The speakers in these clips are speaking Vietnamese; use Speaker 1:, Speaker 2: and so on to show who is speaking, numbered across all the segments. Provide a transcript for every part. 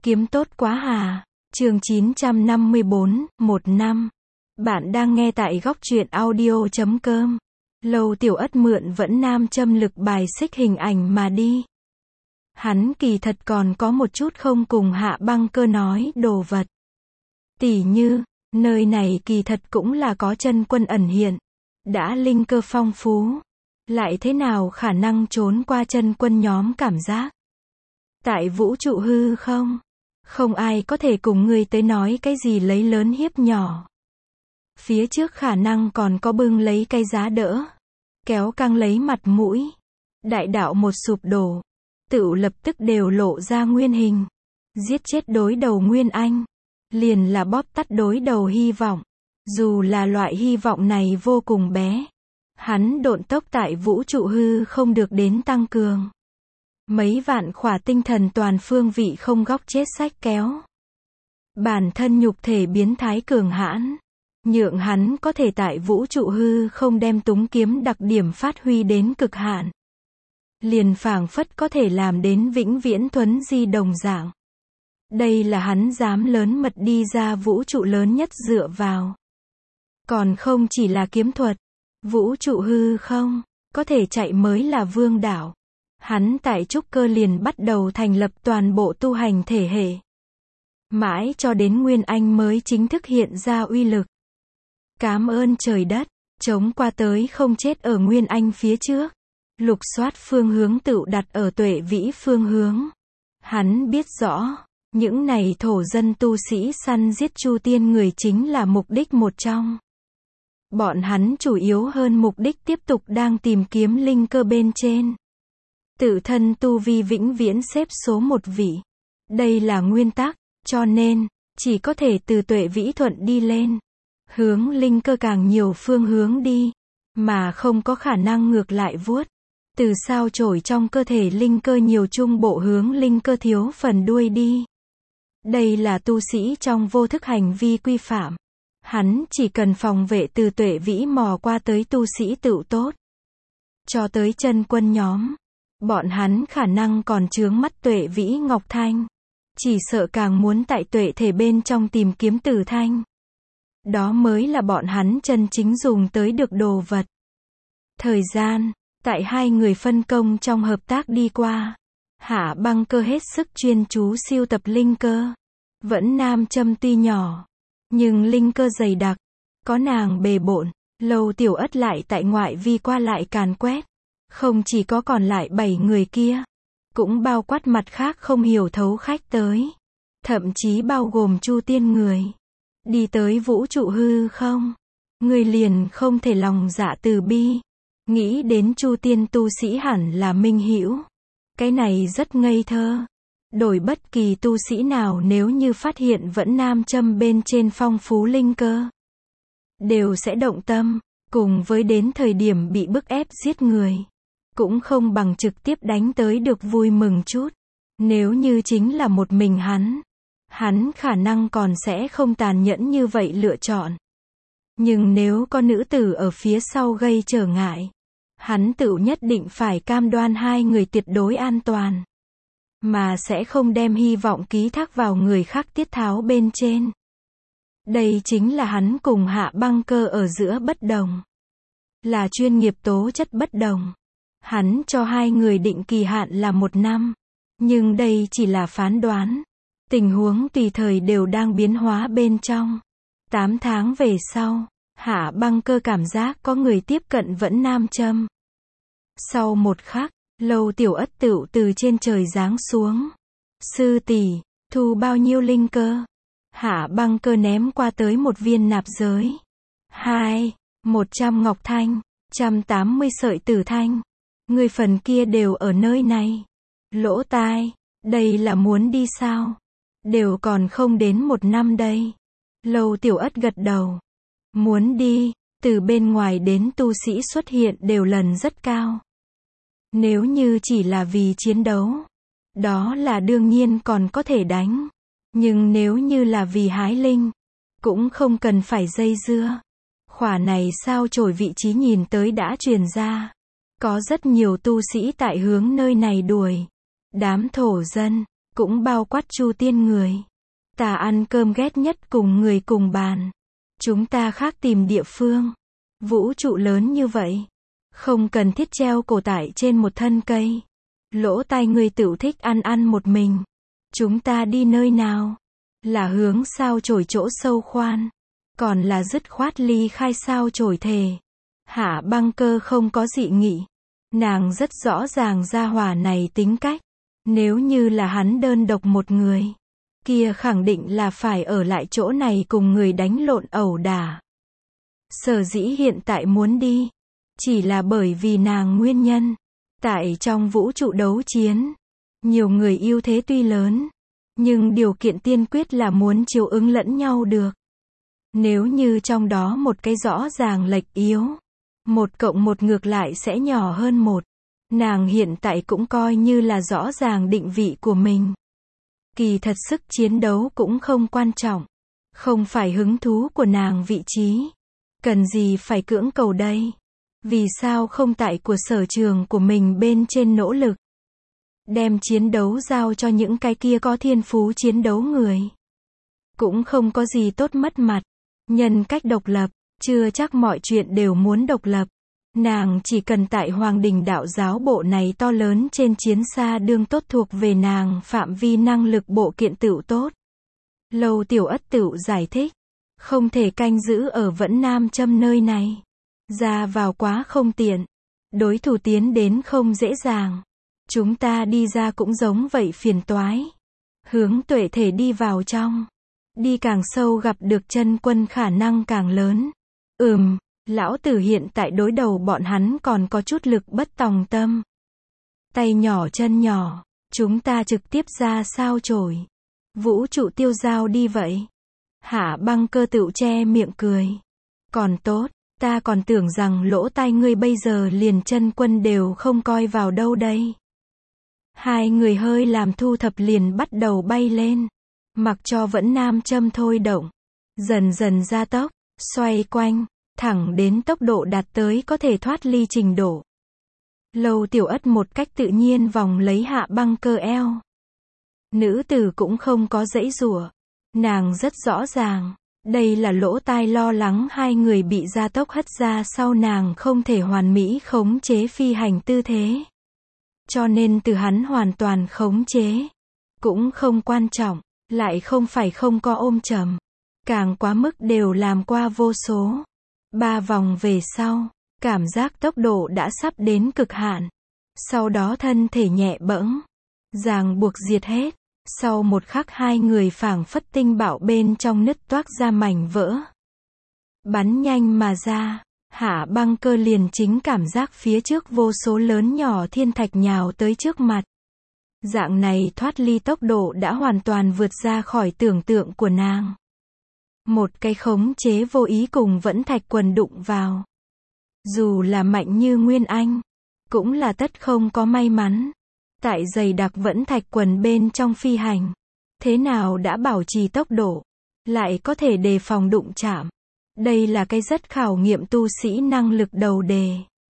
Speaker 1: Kiếm tốt quá hà. Chương 954, 1 năm. Bạn đang nghe tại góc truyện audio.com. Lâu Tiểu Ất mượn Vẫn Nam Châm lực bài xích hình ảnh mà đi. Hắn kỳ thật còn có một chút không cùng Hạ Băng Cơ nói đồ vật. Tỉ như, nơi này kỳ thật cũng là có chân quân ẩn hiện. Đã linh cơ phong phú. Lại thế nào khả năng trốn qua chân quân nhóm cảm giác. Tại vũ trụ hư không? Không ai có thể cùng ngươi tới nói cái gì lấy lớn hiếp nhỏ. Phía trước khả năng còn có bưng lấy cái giá đỡ. Kéo căng lấy mặt mũi. Đại đạo một sụp đổ. Tựu lập tức đều lộ ra nguyên hình. Giết chết đối đầu Nguyên Anh. Liền là bóp tắt đối đầu hy vọng. Dù là loại hy vọng này vô cùng bé. Hắn độn tốc tại vũ trụ hư không được đến tăng cường. Mấy vạn khỏa tinh thần toàn phương vị không góc chết sách kéo. Bản thân nhục thể biến thái cường hãn. Nhượng hắn có thể tại vũ trụ hư không đem túng kiếm đặc điểm phát huy đến cực hạn. Liền phảng phất có thể làm đến vĩnh viễn thuấn di đồng dạng. Đây là hắn dám lớn mật đi ra vũ trụ lớn nhất dựa vào. Còn không chỉ là kiếm thuật. Vũ trụ hư không, có thể chạy mới là vương đạo. Hắn tại trúc cơ liền bắt đầu thành lập toàn bộ tu hành thể hệ. Mãi cho đến Nguyên Anh mới chính thức hiện ra uy lực. Cám ơn trời đất, chống qua tới không chết ở Nguyên Anh phía trước. Lục soát phương hướng tựu đặt ở Tuệ Vĩ phương hướng. Hắn biết rõ, những này thổ dân tu sĩ săn giết Chu Tiên người chính là mục đích một trong. Bọn hắn chủ yếu hơn mục đích tiếp tục đang tìm kiếm linh cơ bên trên. Tự thân tu vi vĩnh viễn xếp số một vị. Đây là nguyên tắc, cho nên, chỉ có thể từ Tuệ Vĩ thuận đi lên. Hướng linh cơ càng nhiều phương hướng đi, mà không có khả năng ngược lại vuốt. Từ sao chổi trong cơ thể linh cơ nhiều trung bộ hướng linh cơ thiếu phần đuôi đi. Đây là tu sĩ trong vô thức hành vi quy phạm. Hắn chỉ cần phòng vệ từ Tuệ Vĩ mò qua tới tu sĩ tựu tốt. Cho tới chân quân nhóm. Bọn hắn khả năng còn chướng mắt Tuệ Vĩ Ngọc Thanh. Chỉ sợ càng muốn tại tuệ thể bên trong tìm kiếm Tử Thanh. Đó mới là bọn hắn chân chính dùng tới được đồ vật. Thời gian, tại hai người phân công trong hợp tác đi qua. Hạ Băng Cơ hết sức chuyên chú siêu tập linh cơ. Vẫn Nam Châm tuy nhỏ. Nhưng linh cơ dày đặc. Có nàng bề bộn. Lâu Tiểu Ất lại tại ngoại vi qua lại càn quét. Không chỉ có còn lại 7 người kia. Cũng bao quát mặt khác không hiểu thấu khách tới. Thậm chí bao gồm Chu Tiên người. Đi tới vũ trụ hư không. Người liền không thể lòng dạ từ bi. Nghĩ đến Chu Tiên tu sĩ hẳn là minh hữu. Cái này rất ngây thơ. Đổi bất kỳ tu sĩ nào nếu như phát hiện Vẫn Nam Châm bên trên phong phú linh cơ. Đều sẽ động tâm. Cùng với đến thời điểm bị bức ép giết người. Cũng không bằng trực tiếp đánh tới được vui mừng chút. Nếu như chính là một mình hắn khả năng còn sẽ không tàn nhẫn như vậy lựa chọn. Nhưng nếu có nữ tử ở phía sau gây trở ngại, hắn tự nhất định phải cam đoan hai người tuyệt đối an toàn. Mà sẽ không đem hy vọng ký thác vào người khác tiết tháo bên trên. Đây chính là hắn cùng Hạ Băng Cơ ở giữa bất đồng. Là chuyên nghiệp tố chất bất đồng. Hắn cho hai người định kỳ hạn là 1 năm. Nhưng đây chỉ là phán đoán. Tình huống tùy thời đều đang biến hóa bên trong. 8 tháng về sau, Hạ Băng Cơ cảm giác có người tiếp cận Vẫn Nam Châm. Sau một khắc, Lâu Tiểu Ất tựu từ trên trời giáng xuống. Sư tỷ, thu bao nhiêu linh cơ? Hạ Băng Cơ ném qua tới một viên nạp giới. 100 ngọc thanh, 180 sợi tử thanh. Người phần kia đều ở nơi này. Lỗ tai, đây là muốn đi sao? Đều còn không đến 1 năm đây. Lâu Tiểu Ất gật đầu. Muốn đi, từ bên ngoài đến tu sĩ xuất hiện đều lần rất cao. Nếu như chỉ là vì chiến đấu, đó là đương nhiên còn có thể đánh. Nhưng nếu như là vì hái linh, cũng không cần phải dây dưa. Khỏa này sao chổi vị trí nhìn tới đã truyền ra. Có rất nhiều tu sĩ tại hướng nơi này đuổi. Đám thổ dân, cũng bao quát Chu Tiên người. Ta ăn cơm ghét nhất cùng người cùng bàn. Chúng ta khác tìm địa phương. Vũ trụ lớn như vậy, không cần thiết treo cổ tại trên một thân cây. Lỗ tai ngươi tựu thích ăn một mình. Chúng ta đi nơi nào? Là hướng sao chổi chỗ sâu khoan, còn là dứt khoát ly khai sao chổi thề. Hạ Băng Cơ không có dị nghị. Nàng rất rõ ràng gia hỏa này tính cách. Nếu như là hắn đơn độc một người, kia khẳng định là phải ở lại chỗ này cùng người đánh lộn ẩu đả. Sở dĩ hiện tại muốn đi, chỉ là bởi vì nàng nguyên nhân. Tại trong vũ trụ đấu chiến, nhiều người ưu thế tuy lớn, nhưng điều kiện tiên quyết là muốn chiều ứng lẫn nhau được. Nếu như trong đó một cái rõ ràng lệch yếu, 1 cộng 1 ngược lại sẽ nhỏ hơn 1. Nàng hiện tại cũng coi như là rõ ràng định vị của mình. Kỳ thật sức chiến đấu cũng không quan trọng. Không phải hứng thú của nàng vị trí. Cần gì phải cưỡng cầu đây? Vì sao không tại của sở trường của mình bên trên nỗ lực? Đem chiến đấu giao cho những cái kia có thiên phú chiến đấu người. Cũng không có gì tốt mất mặt. Nhân cách độc lập, chưa chắc mọi chuyện đều muốn độc lập. Nàng chỉ cần tại Hoàng Đình Đạo Giáo bộ này to lớn trên chiến xa đương tốt thuộc về nàng phạm vi năng lực bộ kiện tựu tốt. Lâu Tiểu Ất tựu giải thích. Không thể canh giữ ở Vẫn Nam Châm nơi này. Ra vào quá không tiện. Đối thủ tiến đến không dễ dàng. Chúng ta đi ra cũng giống vậy phiền toái. Hướng Tuệ thể đi vào trong. Đi càng sâu gặp được chân quân khả năng càng lớn. Lão tử hiện tại đối đầu bọn hắn còn có chút lực bất tòng tâm. Tay nhỏ chân nhỏ, chúng ta trực tiếp ra sao chổi. Vũ trụ tiêu giao đi vậy. Hạ Băng Cơ tựu che miệng cười. Còn tốt, ta còn tưởng rằng lỗ tai ngươi bây giờ liền chân quân đều không coi vào đâu đây. Hai người hơi làm thu thập liền bắt đầu bay lên. Mặc cho Vẫn Nam Châm thôi động. Dần dần gia tốc, xoay quanh. Thẳng đến tốc độ đạt tới có thể thoát ly trình độ. Lâu Tiểu Ất một cách tự nhiên vòng lấy Hạ Băng Cơ eo. Nữ tử cũng không có giãy giụa. Nàng rất rõ ràng. Đây là lỗ tai lo lắng hai người bị gia tốc hất ra sau nàng không thể hoàn mỹ khống chế phi hành tư thế. Cho nên từ hắn hoàn toàn khống chế. Cũng không quan trọng. Lại không phải không có ôm chầm. Càng quá mức đều làm qua vô số. 3 vòng về sau, cảm giác tốc độ đã sắp đến cực hạn. Sau đó thân thể nhẹ bẫng, ràng buộc diệt hết. Sau một khắc hai người phảng phất tinh bạo bên trong nứt toác ra mảnh vỡ. Bắn nhanh mà ra, Hạ Băng Cơ liền chính cảm giác phía trước vô số lớn nhỏ thiên thạch nhào tới trước mặt. Dạng này thoát ly tốc độ đã hoàn toàn vượt ra khỏi tưởng tượng của nàng. Một cái khống chế vô ý cùng Vẫn Thạch Quần đụng vào. Dù là mạnh như Nguyên Anh, cũng là tất không có may mắn. Tại dày đặc Vẫn Thạch Quần bên trong phi hành. Thế nào đã bảo trì tốc độ, lại có thể đề phòng đụng chạm. Đây là cái rất khảo nghiệm tu sĩ năng lực đầu đề.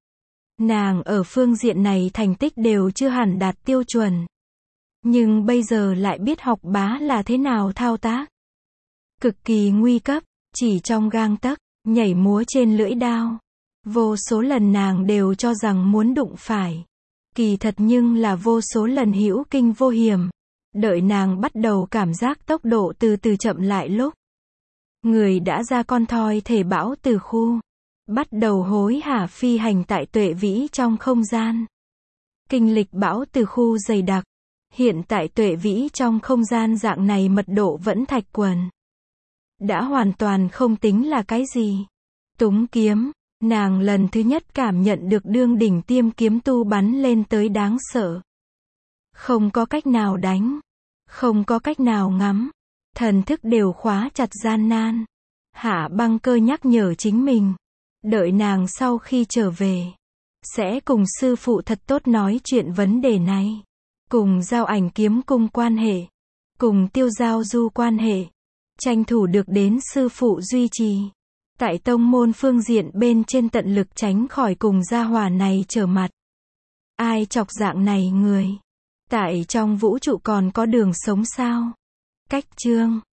Speaker 1: Nàng ở phương diện này thành tích đều chưa hẳn đạt tiêu chuẩn. Nhưng bây giờ lại biết học bá là thế nào thao tác. Cực kỳ nguy cấp, chỉ trong gang tấc, nhảy múa trên lưỡi đao. Vô số lần nàng đều cho rằng muốn đụng phải. Kỳ thật nhưng là vô số lần hữu kinh vô hiểm. Đợi nàng bắt đầu cảm giác tốc độ từ từ chậm lại lúc. Người đã ra con thoi thể bão từ khu. Bắt đầu hối hả phi hành tại tuệ vĩ trong không gian. Kinh lịch bão từ khu dày đặc. Hiện tại tuệ vĩ trong không gian dạng này mật độ Vẫn Thạch Quần. Đã hoàn toàn không tính là cái gì. Túng kiếm, nàng lần thứ nhất cảm nhận được đương đỉnh tiêm kiếm tu bắn lên tới đáng sợ. Không có cách nào đánh. Không có cách nào ngắm. Thần thức đều khóa chặt gian nan. Hạ Băng Cơ nhắc nhở chính mình. Đợi nàng sau khi trở về. Sẽ cùng sư phụ thật tốt nói chuyện vấn đề này. Cùng Giao Ảnh kiếm cung quan hệ. Cùng Tiêu Giao du quan hệ. Tranh thủ được đến sư phụ duy trì. Tại tông môn phương diện bên trên tận lực tránh khỏi cùng gia hỏa này trở mặt. Ai chọc dạng này người. Tại trong vũ trụ còn có đường sống sao? Cách chương